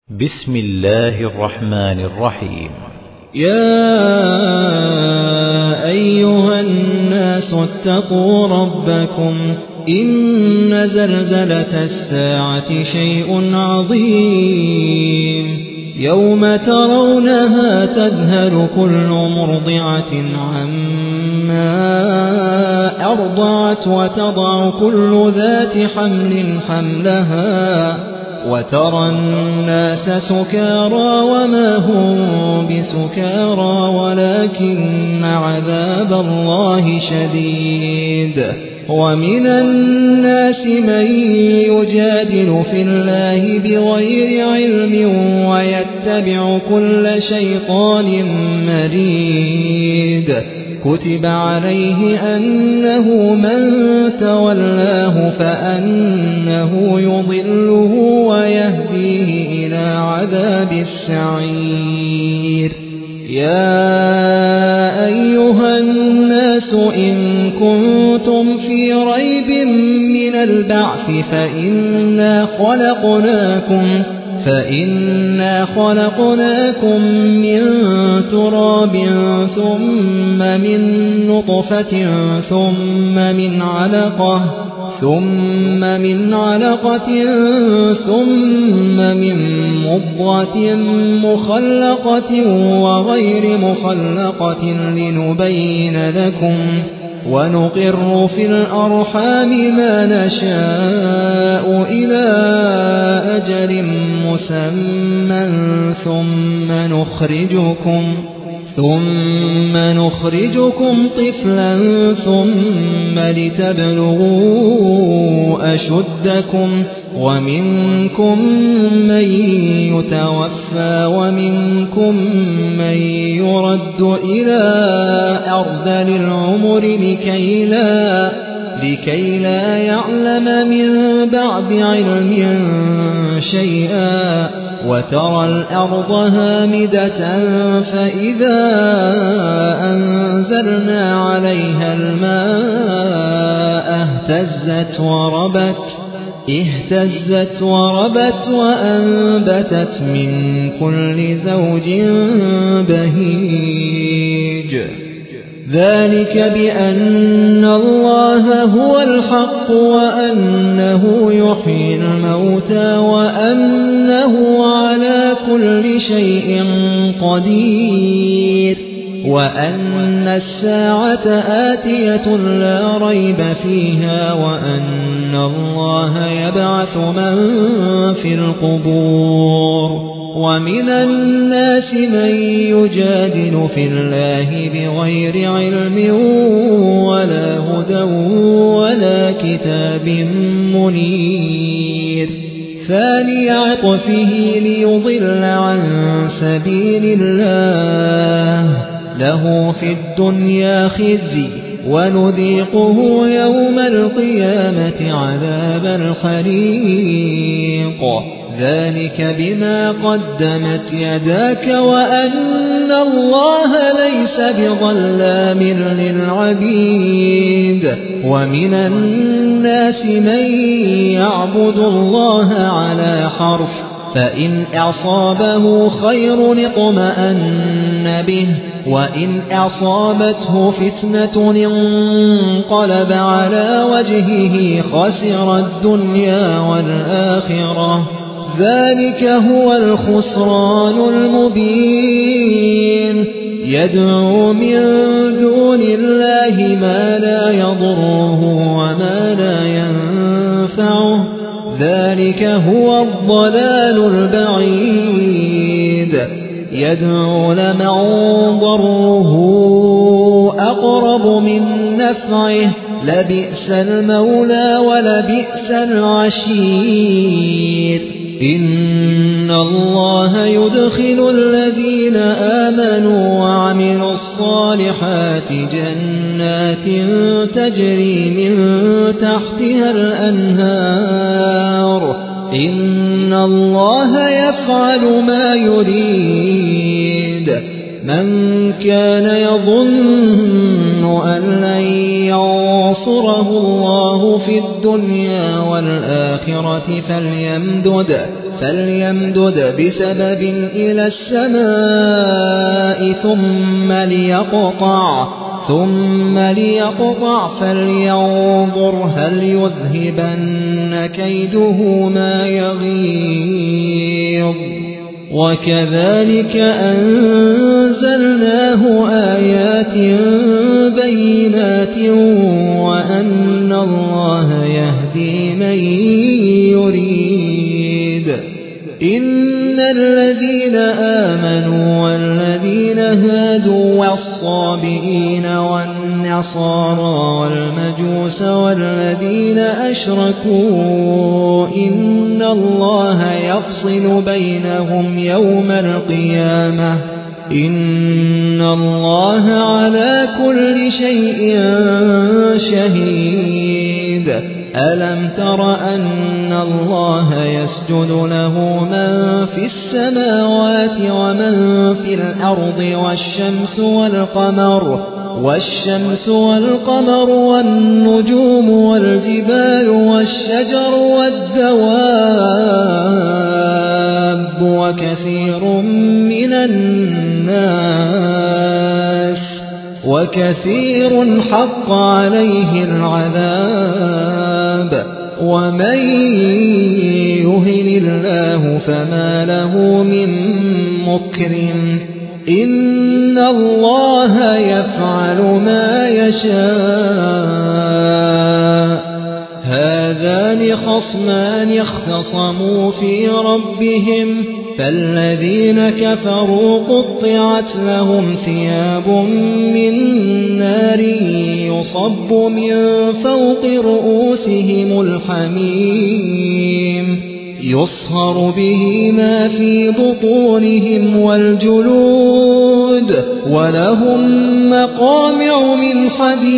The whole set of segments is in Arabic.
بسم الله الرحمن الرحيم. يا أيها الناس اتقوا ربكم إن زلزلة الساعة شيء عظيم يوم ترونها تذهل كل مرضعة عما أرضعت وتضع كل ذات حمل حملها وترى الناس سكارى وما هم بسكارى ولكن عذاب الله شديد. ومن الناس من يجادل في الله بغير علم ويتبع كل شيطان مريد. كتب عليه أنه من تولاه فأنه يضله ويهديه إلى عذاب السعير. يا أيها الناس إن كنتم في ريب من البعث فإنا خلقناكم من تراب ثم من نطفة ثم من علقة ثم من مضغة مخلقة وغير مخلقة لنبين لكم ونقر في الأرحام ما نشاء إلى أجل مسمى ثم نخرجكم طفلا ثم لتبلغوا أشدكم ومنكم من يتوفى ومنكم من يرد إلى أرذل العمر لكي لا يعلم من بعد علم شيئا. وترى الأرض هامدة فإذا أنزلنا عليها الماء اهتزت وربت وأنبتت من كل زوج بهيج. ذلك بأن الله هو الحق وأنه يحيي الموتى وأنه على كل شيء قدير وأن الساعة آتية لا ريب فيها وأن الله يبعث من في القبور. ومن الناس من يجادل في الله بغير علم ولا هدى ولا كتاب منير. ثاني عطفه ليضل عن سبيل الله له في الدنيا خزي ونذيقه يوم القيامة عذاب الحريق. ذلك بما قدمت يداك وأن الله ليس بظلام للعبيد. ومن الناس من يعبد الله على حرف فإن أصابه خير اطمأن به وإن أصابته فتنة انقلب على وجهه خسر الدنيا والآخرة. ذلك هو الخسران المبين. يدعو من دون الله ما لا يضره وما لا ينفعه. ذلك هو الضلال البعيد. يدعو لمن ضره أقرب من نفعه لبئس المولى ولبئس العشير. إن الله يدخل الذين آمنوا وعملوا الصالحات جنات تجري من تحتها الأنهار. إن الله يفعل ما يريد. من كان يظن أن لن ينصره الله في الدنيا والآخرة فليمدد بسبب إلى السماء ثم ليقطع فلينظر هل يذهبن كيده ما يغيظ وكذلك أنزلناه آيات بينات وأن الله يهدي من يريد إن الذين آمنوا والذين هادوا والصابئين والنصارى والمجوس والذين أشركوا إن الله يفصل بينهم يوم القيامة إن الله على كل شيء شهيد ألم تر أن الله يسجد له من في السماوات ومن في الأرض والشمس والقمر والنجوم والجبال والشجر والدواب وكثير حق عليه العذاب ومن يهن الله فما له من مكرم إن الله يفعل ما يشاء هذان خصمان اختصموا في ربهم فالذين كفروا قطعت لهم ثياب من نار يصب من فوق رؤوسهم الحميم يصهر به ما في بطونهم والجلود ولهم مقامع من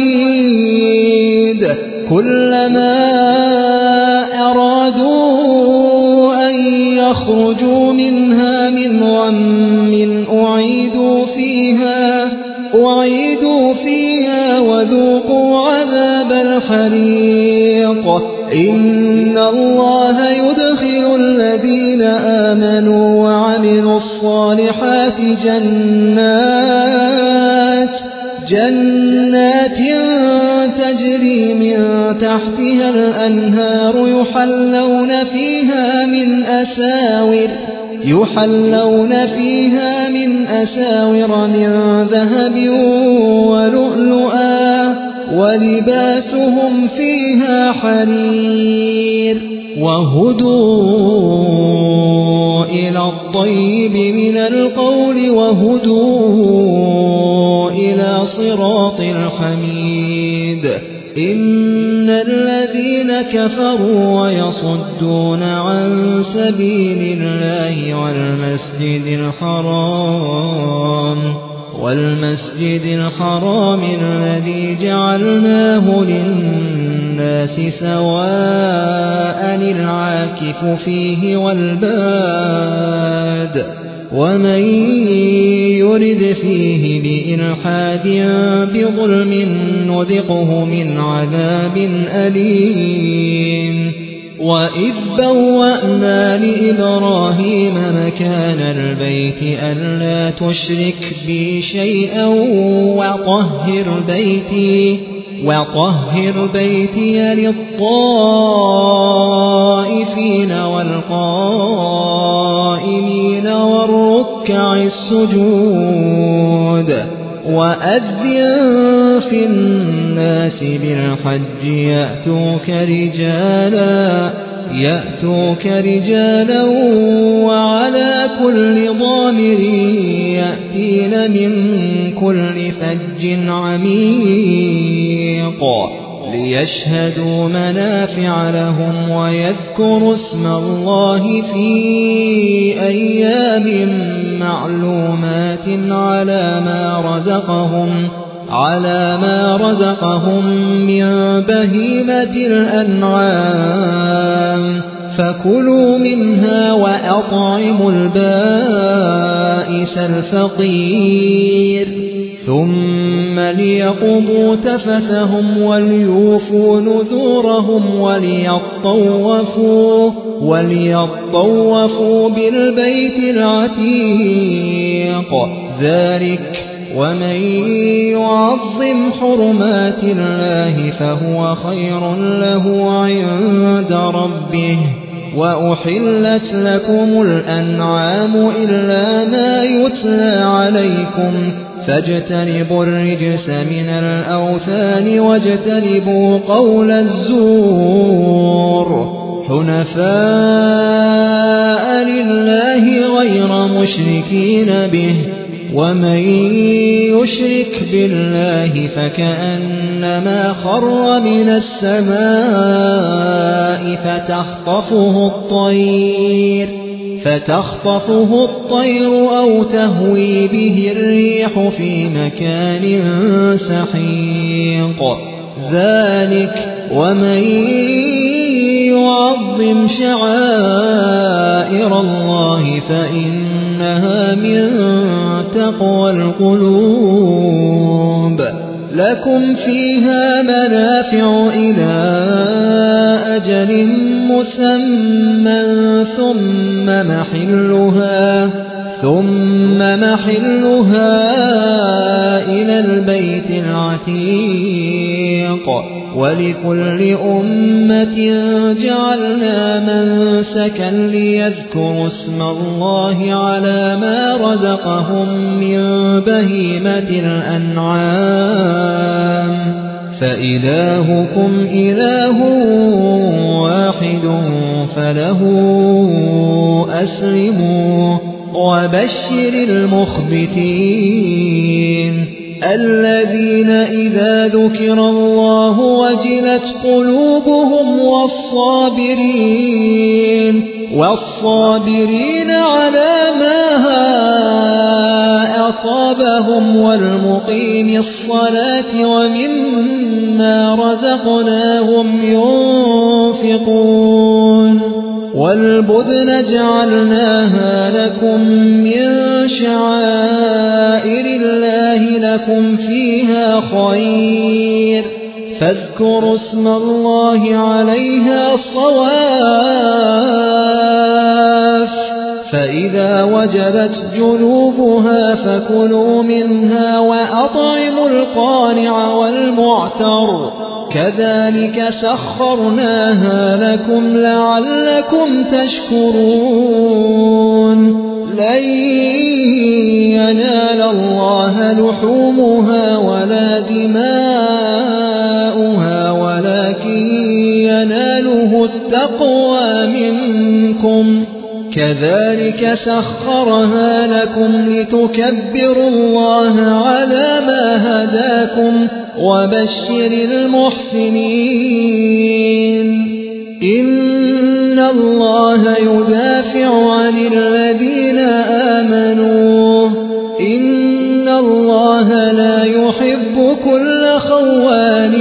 حديد كلما أرادوا أن يخرجوا منها من غم أعيدوا فيها وذوقوا عذاب الحريق إن الله يدخل الذين آمنوا وعملوا الصالحات جنات تجري من تحتها الأنهار يحلون فيها من أساور من ذهب ولؤلؤا ولباسهم فيها حرير وهدوا إلى الطيب من القول وهدوا إلى صراط الحميد إن الذين كفروا ويصدون عن سبيل الله والمسجد الحرام الذي جعلناه للناس سواء العاكف فيه والباد ومن يرد فيه بإلحاد بظلم نذقه من عذاب أليم وإذ بوأنا لإبراهيم مكان البيت ألا تشرك بي شيئا وطهر بيتي للطائفين والقائمين والركع السجود وأذن في الناس بالحج يأتوك رجالا وعلى كل ضامر يأتين من كل فج عميق ليشهدوا منافع لهم ويذكروا اسم الله في أيام معلومات على ما رزقهم من بهيمة الأنعام فكلوا منها وأطعموا البائس الفقير ثم ليقضوا تفثهم وليوفوا نذورهم وليطوفوا بالبيت العتيق. ذلك ومن يعظم حرمات الله فهو خير له عند ربه. وأحلت لكم الأنعام إلا ما يتلى عليكم فاجتنبوا الرجس من الأوثان واجتنبوا قول الزور حنفاء لله غير مشركين به. ومن يشرك بالله فكأنما خر من السماء فتخطفه الطير أو تهوي به الريح في مكان سحيق. ذلك ومن يعظم شعائر الله فإنها من تقوى القلوب. لكم فيها منافع إلى أجل مسمى ثم محلها إلى البيت العتيق. ولكل أمة جعلنا منسكا ليذكروا اسم الله على ما رزقهم من بهيمة الأنعام فإلهكم إله واحد فله أسلموا. وبشر المخبتين الذين إذا ذكر الله وجلت قلوبهم والصابرين على ما أصابهم والمقيم الصلاة ومما رزقناهم ينفقون. والبدن جعلناها لكم من شعائر الله لكم فيها خير فاذكروا اسم الله عليها صواف. فإذا وجبت جنوبها فكلوا منها وأطعموا القانع والمعتر كذلك سخرناها لكم لعلكم تشكرون. لن ينال الله لحومها ولا دماؤها ولكن يناله التقوى منكم. كذلك سخرها لكم لتكبروا الله على ما هداكم. وبشر المحسنين إن الله يدافع عن الذين آمنوا إن الله لا يحب كل خوان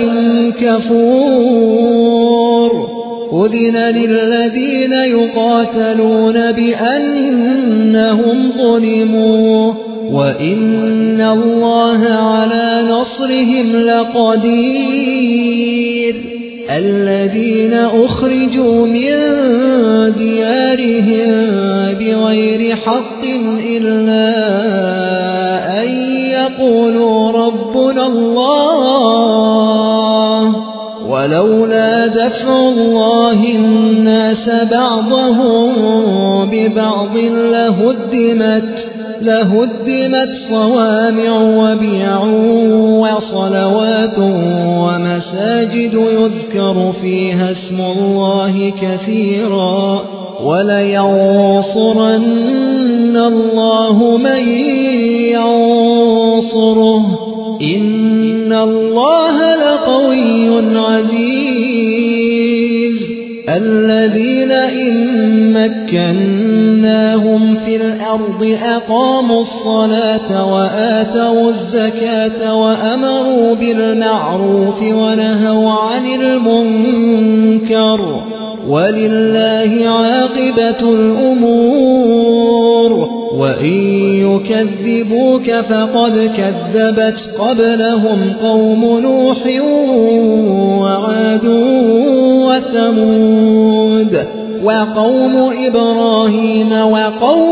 كفور. أذن للذين يقاتلون بأنهم ظلموا وإن الله على نصرهم لقدير. الذين أخرجوا من ديارهم بغير حق إلا أن يقولوا ربنا الله ولولا دفع الله الناس بعضهم ببعض لهدمت صوامع وبيع وصلوات ومساجد يذكر فيها اسم الله كثيرا ولينصرن الله من ينصره إن الله لقوي عزيز. الذين إن مكناهم في الأرض أقاموا الصلاة وآتوا الزكاة وأمروا بالمعروف ونهوا عن المنكر ولله عاقبة الأمور. وإن يكذبوك فقد كذبت قبلهم قوم نوح وعاد وثمود وقوم إبراهيم وقوم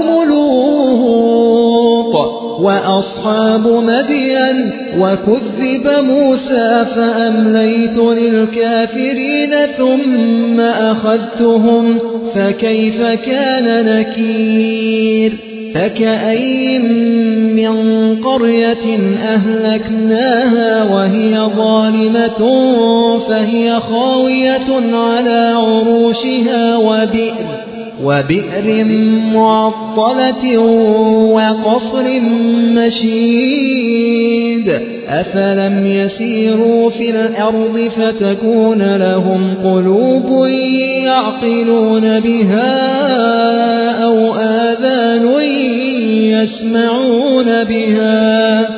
لوط وأصحاب مدين وكذب موسى فأمليت للكافرين ثم أخذتهم فكيف كان نكير فكأين من قرية أهلكناها وهي ظالمة فهي خاوية على عروشها وبئر معطلة وقصر مشيد أفلم يسيروا في الأرض فتكون لهم قلوب يعقلون بها أو آذان يسمعون بها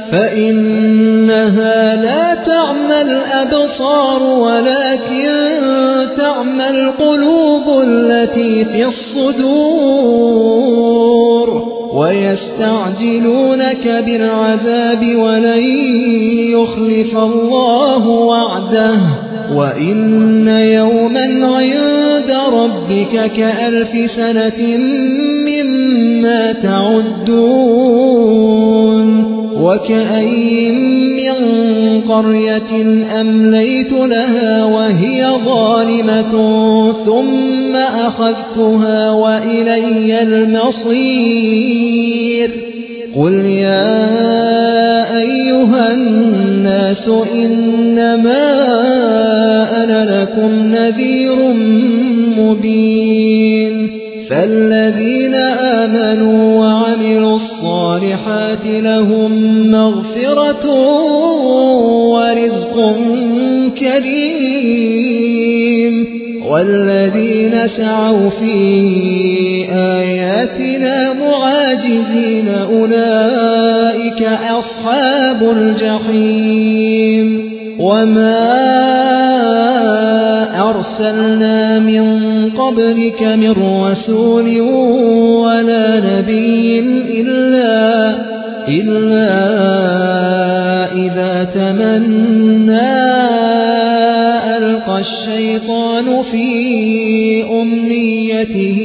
فإنها لا تعمى الأبصار ولكن تعمى القلوب التي في الصدور ويستعجلونك بالعذاب ولن يخلف الله وعده وإن يوما عند ربك كألف سنة مما تعدون وكأين من قرية أمليت لها وهي ظالمة ثم أخذتها وإلي المصير قل يا أيها الناس إنما أنا لكم نذير مبين فالذين آمنوا وعملوا الصالحات لهم مغفرة ورزق كريم والذين سعوا في آياتنا معاجزين أولئك أصحاب الجحيم وما أرسلنا من قبلك من رسول ولا نبي إلا إذا تمنى ألقى الشيطان في أمنيته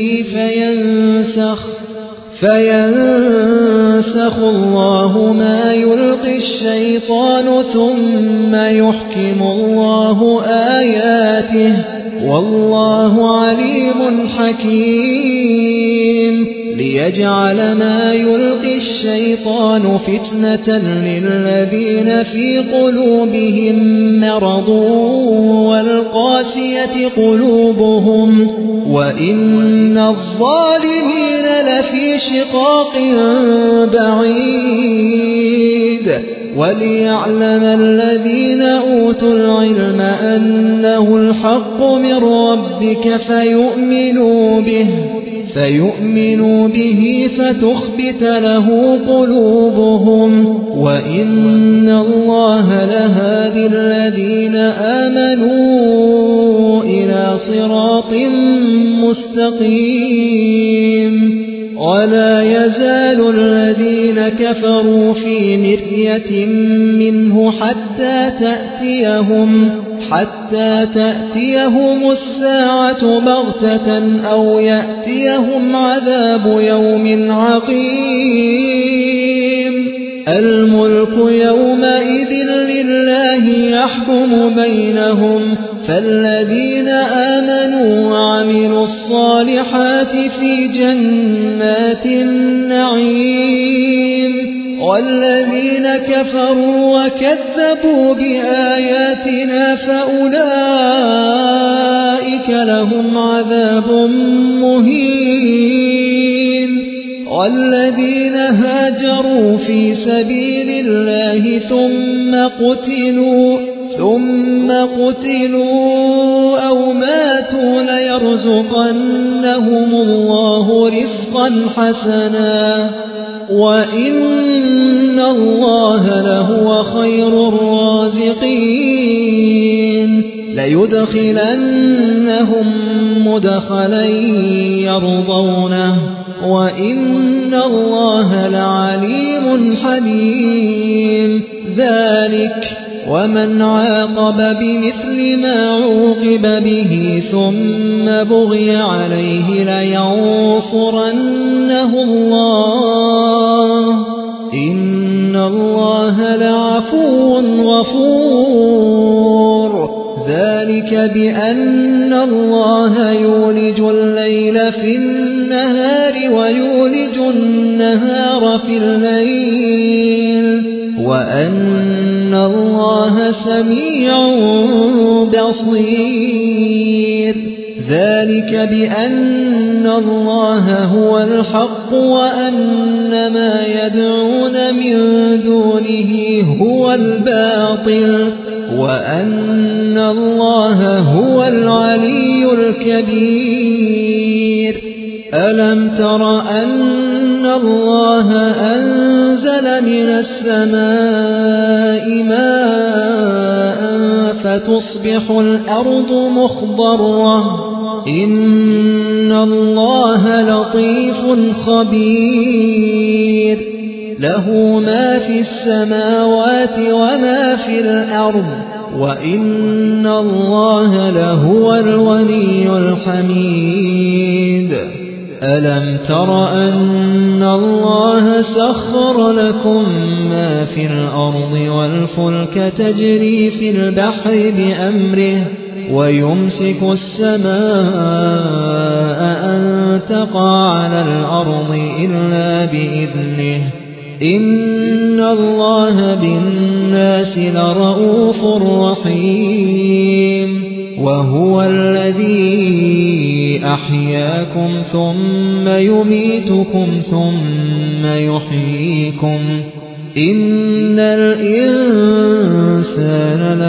فينسخ الله ما يلقي الشيطان ثم يحكم الله آياته والله عليم حكيم ليجعل ما يلقي الشيطان فتنة للذين في قلوبهم مرض والقاسية قلوبهم وإن الظالمين لفي شقاق بعيد وليعلم الذين أوتوا العلم أنه الحق من ربك فيؤمنوا به فتخبت له قلوبهم وإن الله لهادي الذين آمنوا إلى صراط مستقيم ولا يزال الذين كفروا في مرية منه حتى تأتيهم الساعة بغتة أو يأتيهم عذاب يوم عقيم الملك يومئذ لله يحكم بينهم فالذين آمنوا وعملوا الصالحات في جنات النعيم والذين كفروا وكذبوا بآياتنا فأولئك لهم عذاب مهين والذين هاجروا في سبيل الله ثم قتلوا أو ماتوا ليرزقنهم الله رزقا حسنا وإن الله لهو خير الرازقين ليدخلنهم مدخلا يرضونه وإن الله لعليم حليم ذلك ومن عاقب بمثل ما عوقب به ثم بغي عليه لينصرنه الله إن الله لعفو غفور ذلك بأن الله يولج الليل في النهار ويولج النهار في الليل وأن الله سميع بصير ذلك بأن الله هو الحق وأن ما يدعون من دونه هو الباطل وأن الله هو العلي الكبير ألم تر أن الله أنزل من السماء ماء فتصبح الأرض مخضرة إن الله لطيف خبير له ما في السماوات وما في الأرض وإن الله لهو الغني الحميد ألم تر أن الله سخر لكم ما في الأرض والفلك تجري في البحر بأمره ويمسك السماء أن تقع على الأرض إلا بإذنه إن الله بالناس لرءوف رحيم وهو الذي أحياكم ثم يميتكم ثم يحييكم إن الإنسان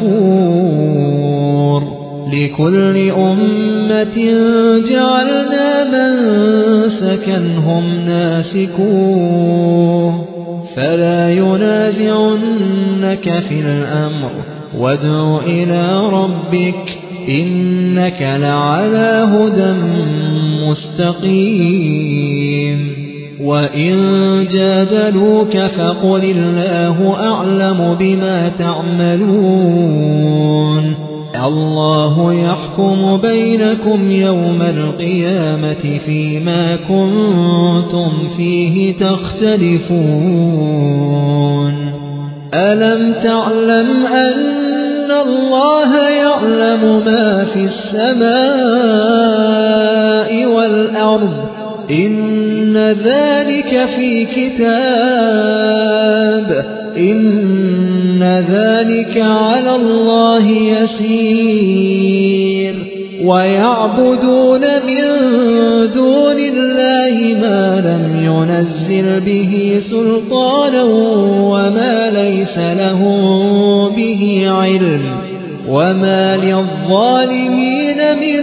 لكفور لكل أمة جعلنا منسكا هم ناسكوه فلا ينازعنك في الأمر وادع إلى ربك إنك لعلى هدى مستقيم وإن جادلوك فقل الله أعلم بما تعملون الله يحكم بينكم يوم القيامة فيما كنتم فيه تختلفون ألم تعلم أن الله يعلم ما في السماء والأرض إن ذلك في كتاب إن ذلك على الله يسير ويعبدون من دون الله ما لم ينزل به سلطانا وما ليس لهم به علم وما للظالمين من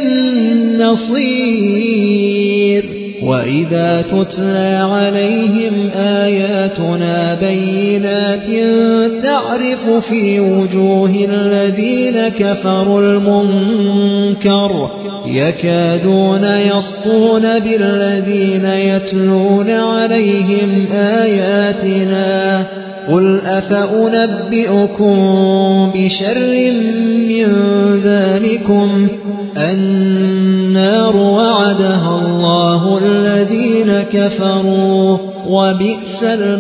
نصير وإذا تتلى عليهم آياتنا بينات تعرف في وجوه الذين كفروا المنكر يكادون يسطون بالذين يتلون عليهم آياتنا قل أفأنبئكم بشر من ذلكم النار وعدها الله الذين كفروا وبئس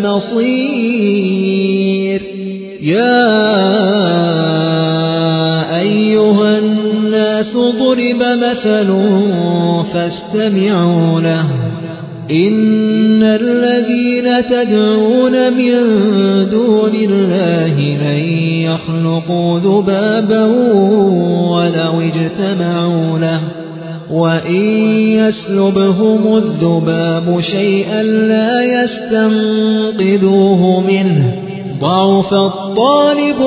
المصير يا أيها الناس ضرب مثل فاستمعوا له إن الذين تدعون من دون الله لن يخلقوا ذبابا ولو اجتمعوا له وإن يسلبهم الذباب شيئا لا يستنقذوه منه ضعف الطالب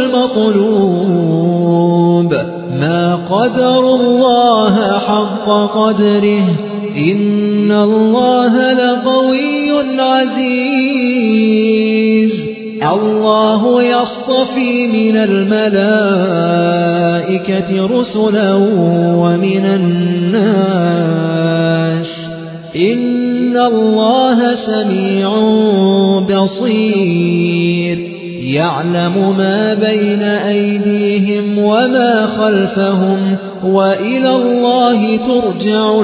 والمطلوب ما قدروا الله حق قدره إن الله لقوي عزيز الله يصطفي من الملائكة رسلا ومن الناس إن الله سميع بصير يعلم ما بين أيديهم وما خلفهم وإلى الله ترجع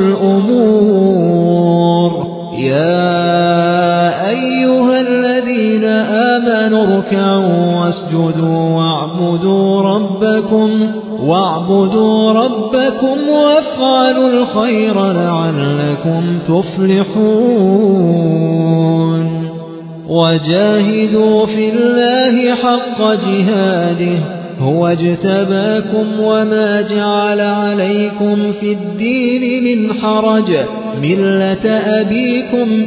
الأمور يا أيها الذين آمنوا اركعوا واسجدوا واعبدوا ربكم وافعلوا الخير لعلكم تفلحون وجاهدوا في الله حق جهاده هو اجتباكم وما جعل عليكم في الدين من حرج ملة أبيكم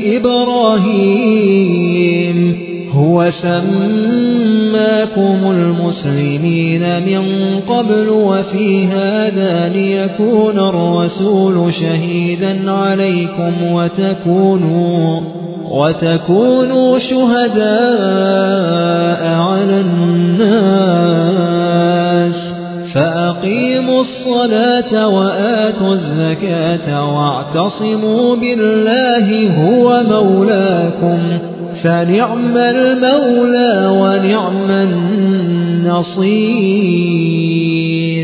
إبراهيم هو سماكم المسلمين من قبل وفي هذا ليكون الرسول شهيدا عليكم وتكونوا شهداء على الناس فأقيموا الصلاة وآتوا الزكاة واعتصموا بالله هو مولاكم فنعم المولى ونعم النصير